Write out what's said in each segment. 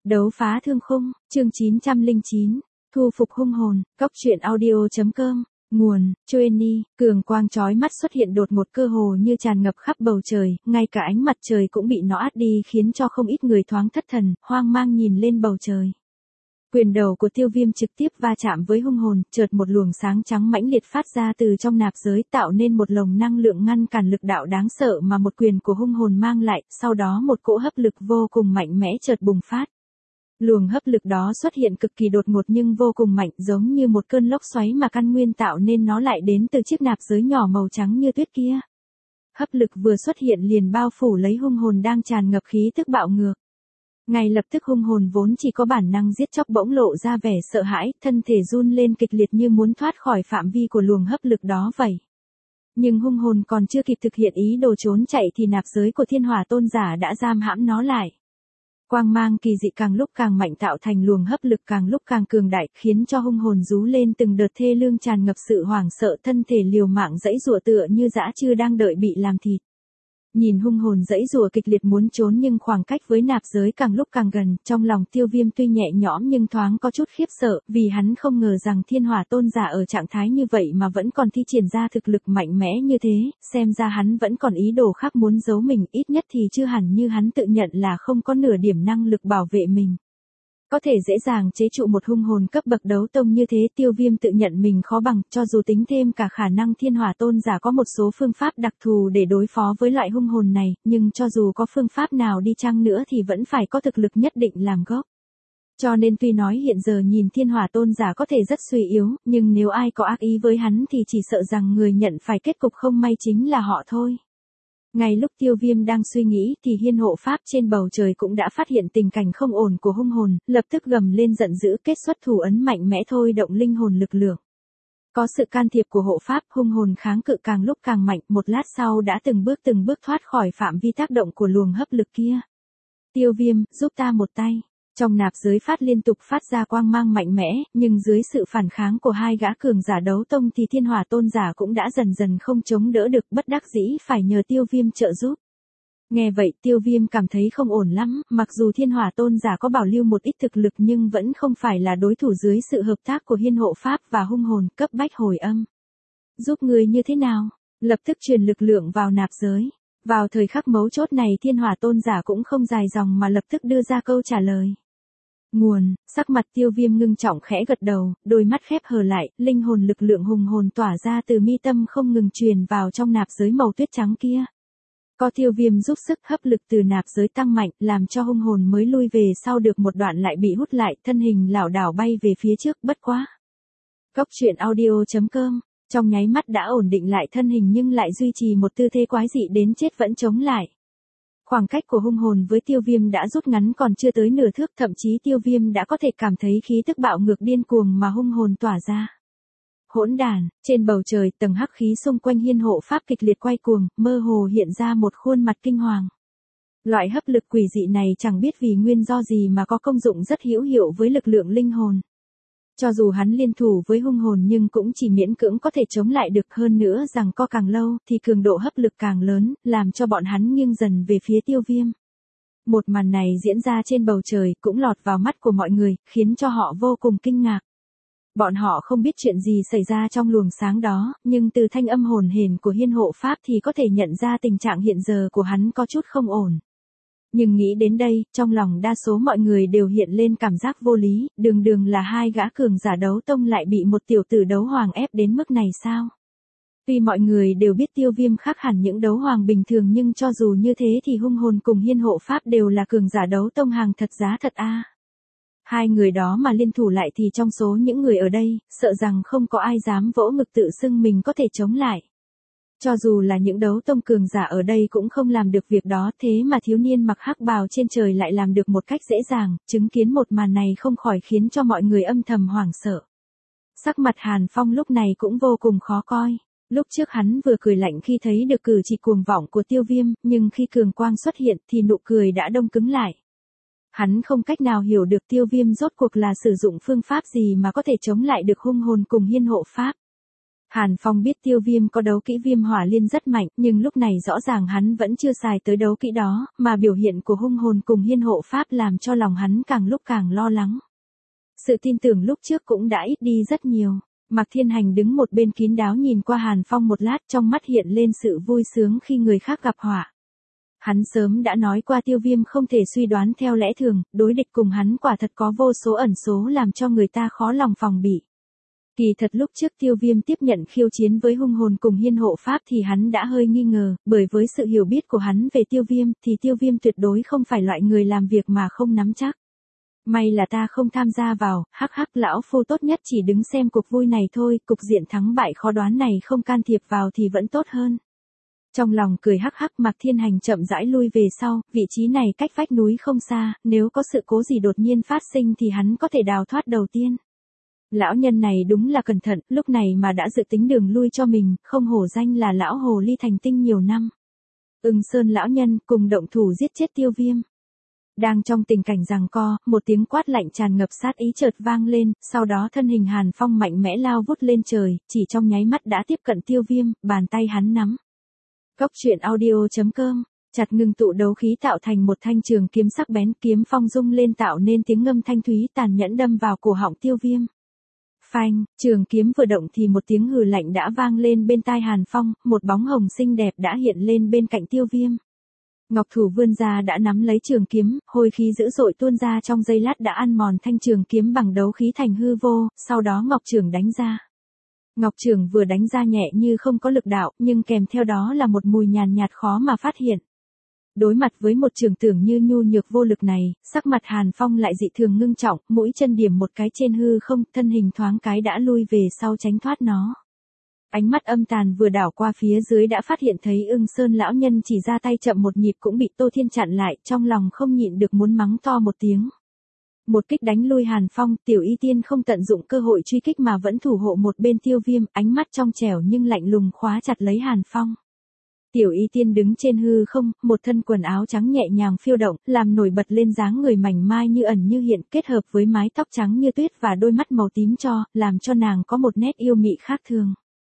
Đấu phá thương khung, chương 909, thu phục hung hồn, cóc truyện audio.com, nguồn, Chueni, cường quang chói mắt xuất hiện đột ngột cơ hồ như tràn ngập khắp bầu trời, ngay cả ánh mặt trời cũng bị nó át đi khiến cho không ít người thoáng thất thần, hoang mang nhìn lên bầu trời. Quyền đầu của Tiêu Viêm trực tiếp va chạm với hung hồn, chợt một luồng sáng trắng mãnh liệt phát ra từ trong nạp giới tạo nên một lồng năng lượng ngăn cản lực đạo đáng sợ mà một quyền của hung hồn mang lại, sau đó một cỗ hấp lực vô cùng mạnh mẽ chợt bùng phát. Luồng hấp lực đó xuất hiện cực kỳ đột ngột nhưng vô cùng mạnh, giống như một cơn lốc xoáy mà căn nguyên tạo nên nó lại đến từ chiếc nạp giới nhỏ màu trắng như tuyết kia. Hấp lực vừa xuất hiện liền bao phủ lấy hung hồn đang tràn ngập khí tức bạo ngược. Ngay lập tức hung hồn vốn chỉ có bản năng giết chóc bỗng lộ ra vẻ sợ hãi, thân thể run lên kịch liệt như muốn thoát khỏi phạm vi của luồng hấp lực đó vậy. Nhưng hung hồn còn chưa kịp thực hiện ý đồ trốn chạy thì nạp giới của Thiên Hỏa Tôn Giả đã giam hãm nó lại. Quang mang kỳ dị càng lúc càng mạnh tạo thành luồng hấp lực càng lúc càng cường đại, khiến cho hung hồn rú lên từng đợt thê lương tràn ngập sự hoảng sợ, thân thể liều mạng giãy giụa tựa như dã trư đang đợi bị làm thịt. Nhìn hung hồn giãy giụa kịch liệt muốn trốn nhưng khoảng cách với nạp giới càng lúc càng gần, trong lòng Tiêu Viêm tuy nhẹ nhõm nhưng thoáng có chút khiếp sợ, vì hắn không ngờ rằng Thiên Hỏa Tôn Giả ở trạng thái như vậy mà vẫn còn thi triển ra thực lực mạnh mẽ như thế, xem ra hắn vẫn còn ý đồ khác muốn giấu mình, ít nhất thì chưa hẳn như hắn tự nhận là không có nửa điểm năng lực bảo vệ mình. Có thể dễ dàng chế trụ một hung hồn cấp bậc đấu tông như thế, Tiêu Viêm tự nhận mình khó bằng, cho dù tính thêm cả khả năng Thiên Hỏa Tôn Giả có một số phương pháp đặc thù để đối phó với loại hung hồn này, nhưng cho dù có phương pháp nào đi chăng nữa thì vẫn phải có thực lực nhất định làm gốc. Cho nên tuy nói hiện giờ nhìn Thiên Hỏa Tôn Giả có thể rất suy yếu, nhưng nếu ai có ác ý với hắn thì chỉ sợ rằng người nhận phải kết cục không may chính là họ thôi. Ngay lúc Tiêu Viêm đang suy nghĩ thì hiên hộ pháp trên bầu trời cũng đã phát hiện tình cảnh không ổn của hung hồn, lập tức gầm lên giận dữ kết xuất thủ ấn mạnh mẽ thôi động linh hồn lực lượng. Có sự can thiệp của hộ pháp, hung hồn kháng cự càng lúc càng mạnh, một lát sau đã từng bước thoát khỏi phạm vi tác động của luồng hấp lực kia. Tiêu Viêm, giúp ta một tay. Trong nạp giới phát liên tục phát ra quang mang mạnh mẽ, nhưng dưới sự phản kháng của hai gã cường giả đấu tông thì Thiên Hỏa Tôn Giả cũng đã dần dần không chống đỡ được, bất đắc dĩ phải nhờ Tiêu Viêm trợ giúp. Nghe vậy Tiêu Viêm cảm thấy không ổn lắm, mặc dù Thiên Hỏa Tôn Giả có bảo lưu một ít thực lực nhưng vẫn không phải là đối thủ dưới sự hợp tác của hiên hộ pháp và hung hồn, cấp bách hồi âm. Giúp người như thế nào? Lập tức truyền lực lượng vào nạp giới. Vào thời khắc mấu chốt này Thiên Hỏa Tôn Giả cũng không dài dòng mà lập tức đưa ra câu trả lời. Nguồn, sắc mặt Tiêu Viêm ngưng trọng khẽ gật đầu, đôi mắt khép hờ lại, linh hồn lực lượng hùng hồn tỏa ra từ mi tâm không ngừng truyền vào trong nạp giới màu tuyết trắng kia. Có Tiêu Viêm giúp sức, hấp lực từ nạp giới tăng mạnh, làm cho hung hồn mới lui về sau được một đoạn lại bị hút lại, thân hình lảo đảo bay về phía trước, bất quá. Cóc truyện audio.com, trong nháy mắt đã ổn định lại thân hình nhưng lại duy trì một tư thế quái dị đến chết vẫn chống lại. Khoảng cách của hung hồn với Tiêu Viêm đã rút ngắn còn chưa tới nửa thước, thậm chí Tiêu Viêm đã có thể cảm thấy khí tức bạo ngược điên cuồng mà hung hồn tỏa ra. Hỗn đàn, trên bầu trời tầng hắc khí xung quanh hiên hộ pháp kịch liệt quay cuồng, mơ hồ hiện ra một khuôn mặt kinh hoàng. Loại hấp lực quỷ dị này chẳng biết vì nguyên do gì mà có công dụng rất hữu hiệu với lực lượng linh hồn. Cho dù hắn liên thủ với hung hồn nhưng cũng chỉ miễn cưỡng có thể chống lại được, hơn nữa rằng co càng lâu thì cường độ hấp lực càng lớn, làm cho bọn hắn nghiêng dần về phía Tiêu Viêm. Một màn này diễn ra trên bầu trời cũng lọt vào mắt của mọi người, khiến cho họ vô cùng kinh ngạc. Bọn họ không biết chuyện gì xảy ra trong luồng sáng đó, nhưng từ thanh âm hồn hển của hiên hộ pháp thì có thể nhận ra tình trạng hiện giờ của hắn có chút không ổn. Nhưng nghĩ đến đây, trong lòng đa số mọi người đều hiện lên cảm giác vô lý, đường là hai gã cường giả đấu tông lại bị một tiểu tử đấu hoàng ép đến mức này sao? Tuy mọi người đều biết Tiêu Viêm khác hẳn những đấu hoàng bình thường nhưng cho dù như thế thì hung hồn cùng hiên hộ pháp đều là cường giả đấu tông hàng thật giá thật a. Hai người đó mà liên thủ lại thì trong số những người ở đây, sợ rằng không có ai dám vỗ ngực tự xưng mình có thể chống lại. Cho dù là những đấu tông cường giả ở đây cũng không làm được việc đó, thế mà thiếu niên mặc hắc bào trên trời lại làm được một cách dễ dàng, chứng kiến một màn này không khỏi khiến cho mọi người âm thầm hoảng sợ. Sắc mặt Hàn Phong lúc này cũng vô cùng khó coi. Lúc trước hắn vừa cười lạnh khi thấy được cử chỉ cuồng vọng của Tiêu Viêm, nhưng khi cường quang xuất hiện thì nụ cười đã đông cứng lại. Hắn không cách nào hiểu được Tiêu Viêm rốt cuộc là sử dụng phương pháp gì mà có thể chống lại được hung hồn cùng hiên hộ pháp. Hàn Phong biết Tiêu Viêm có đấu kỹ viêm hỏa liên rất mạnh, nhưng lúc này rõ ràng hắn vẫn chưa xài tới đấu kỹ đó, mà biểu hiện của hung hồn cùng hiên hộ pháp làm cho lòng hắn càng lúc càng lo lắng. Sự tin tưởng lúc trước cũng đã ít đi rất nhiều. Mạc Thiên Hành đứng một bên kín đáo nhìn qua Hàn Phong một lát, trong mắt hiện lên sự vui sướng khi người khác gặp họa. Hắn sớm đã nói qua Tiêu Viêm không thể suy đoán theo lẽ thường, đối địch cùng hắn quả thật có vô số ẩn số làm cho người ta khó lòng phòng bị. Kỳ thật lúc trước Tiêu Viêm tiếp nhận khiêu chiến với hung hồn cùng hiên hộ pháp thì hắn đã hơi nghi ngờ, bởi với sự hiểu biết của hắn về Tiêu Viêm thì Tiêu Viêm tuyệt đối không phải loại người làm việc mà không nắm chắc. May là ta không tham gia vào, hắc hắc, lão phu tốt nhất chỉ đứng xem cuộc vui này thôi, cục diện thắng bại khó đoán này không can thiệp vào thì vẫn tốt hơn. Trong lòng cười hắc hắc, Mạc Thiên Hành chậm rãi lui về sau, vị trí này cách vách núi không xa, nếu có sự cố gì đột nhiên phát sinh thì hắn có thể đào thoát đầu tiên. Lão nhân này đúng là cẩn thận, lúc này mà đã dự tính đường lui cho mình, không hổ danh là lão hồ ly thành tinh nhiều năm. Ưng Sơn lão nhân cùng động thủ giết chết Tiêu Viêm. Đang trong tình cảnh giằng co, một tiếng quát lạnh tràn ngập sát ý chợt vang lên, sau đó thân hình Hàn Phong mạnh mẽ lao vút lên trời, chỉ trong nháy mắt đã tiếp cận Tiêu Viêm, bàn tay hắn nắm. Cốc truyện audio.com, chặt ngưng tụ đấu khí tạo thành một thanh trường kiếm sắc bén, kiếm phong rung lên tạo nên tiếng ngâm thanh thúy tàn nhẫn đâm vào cổ họng Tiêu Viêm. Phanh, trường kiếm vừa động thì một tiếng hừ lạnh đã vang lên bên tai Hàn Phong, một bóng hồng xinh đẹp đã hiện lên bên cạnh Tiêu Viêm. Ngọc thủ vươn ra đã nắm lấy trường kiếm, hôi khí dữ dội tuôn ra trong giây lát đã ăn mòn thanh trường kiếm bằng đấu khí thành hư vô, sau đó Ngọc Trường đánh ra. Ngọc Trường vừa đánh ra nhẹ như không có lực đạo, nhưng kèm theo đó là một mùi nhàn nhạt khó mà phát hiện. Đối mặt với một trường tưởng như nhu nhược vô lực này, sắc mặt Hàn Phong lại dị thường ngưng trọng, mũi chân điểm một cái trên hư không, thân hình thoáng cái đã lui về sau tránh thoát nó. Ánh mắt âm tàn vừa đảo qua phía dưới đã phát hiện thấy Ưng Sơn lão nhân chỉ ra tay chậm một nhịp cũng bị Tô Thiên chặn lại, trong lòng không nhịn được muốn mắng to một tiếng. Một kích đánh lui Hàn Phong, Tiểu Y Tiên không tận dụng cơ hội truy kích mà vẫn thủ hộ một bên Tiêu Viêm, ánh mắt trong trẻo nhưng lạnh lùng khóa chặt lấy Hàn Phong. Tiểu Y Tiên đứng trên hư không, một thân quần áo trắng nhẹ nhàng phiêu động, làm nổi bật lên dáng người mảnh mai như ẩn như hiện, kết hợp với mái tóc trắng như tuyết và đôi mắt màu tím cho, làm cho nàng có một nét yêu mị khác thường.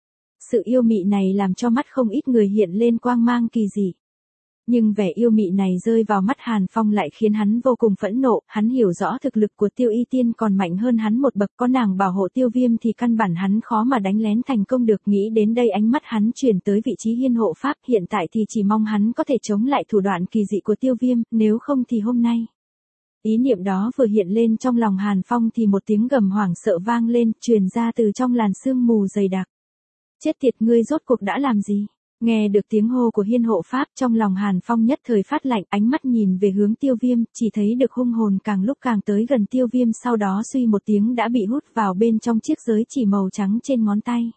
Sự yêu mị này làm cho mắt không ít người hiện lên quang mang kỳ dị. Nhưng vẻ yêu mị này rơi vào mắt Hàn Phong lại khiến hắn vô cùng phẫn nộ, hắn hiểu rõ thực lực của Tiêu Y Tiên còn mạnh hơn hắn một bậc, có nàng bảo hộ Tiêu Viêm thì căn bản hắn khó mà đánh lén thành công được. Nghĩ đến đây ánh mắt hắn chuyển tới vị trí hiên hộ pháp, hiện tại thì chỉ mong hắn có thể chống lại thủ đoạn kỳ dị của Tiêu Viêm, nếu không thì hôm nay. Ý niệm đó vừa hiện lên trong lòng Hàn Phong thì một tiếng gầm hoảng sợ vang lên, truyền ra từ trong làn sương mù dày đặc. Chết tiệt, ngươi rốt cuộc đã làm gì? Nghe được tiếng hô của hiên hộ pháp, trong lòng Hàn Phong nhất thời phát lạnh, ánh mắt nhìn về hướng Tiêu Viêm, chỉ thấy được hung hồn càng lúc càng tới gần Tiêu Viêm, sau đó suy một tiếng đã bị hút vào bên trong chiếc giới chỉ màu trắng trên ngón tay.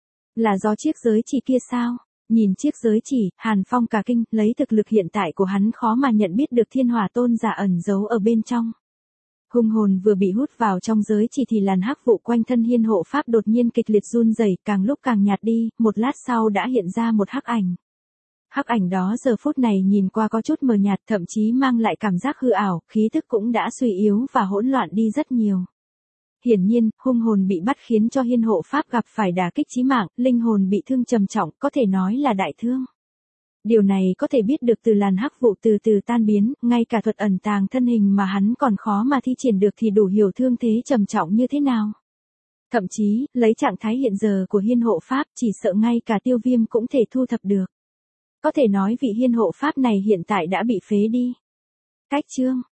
Là do chiếc giới chỉ kia sao? Nhìn chiếc giới chỉ, Hàn Phong cả kinh, lấy thực lực hiện tại của hắn khó mà nhận biết được thiên hỏa tôn giả ẩn giấu ở bên trong. Hung hồn vừa bị hút vào trong giới chỉ thì làn hắc vụ quanh thân hiên hộ pháp đột nhiên kịch liệt run rẩy, càng lúc càng nhạt đi, một lát sau đã hiện ra một hắc ảnh. Hắc ảnh đó giờ phút này nhìn qua có chút mờ nhạt, thậm chí mang lại cảm giác hư ảo, khí tức cũng đã suy yếu và hỗn loạn đi rất nhiều. Hiển nhiên, hung hồn bị bắt khiến cho hiên hộ pháp gặp phải đả kích chí mạng, linh hồn bị thương trầm trọng, có thể nói là đại thương. Điều này có thể biết được từ làn hắc vụ từ từ tan biến, ngay cả thuật ẩn tàng thân hình mà hắn còn khó mà thi triển được thì đủ hiểu thương thế trầm trọng như thế nào. Thậm chí, lấy trạng thái hiện giờ của hiên hộ pháp chỉ sợ ngay cả Tiêu Viêm cũng thể thu thập được. Có thể nói vị hiên hộ pháp này hiện tại đã bị phế đi. Cách chương